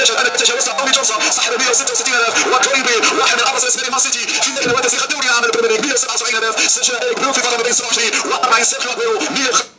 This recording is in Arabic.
الشاشه الان تجاوز طوني جونسون صاحب 166,000 وكوريبي واحد من ابرز اسماء مان سيتي في ذلك الوقت الدوري العام البريمير ليج 177,000 سجل ايريك بيو في فتره ما بين 27 و 40 سيرخيو اغويرو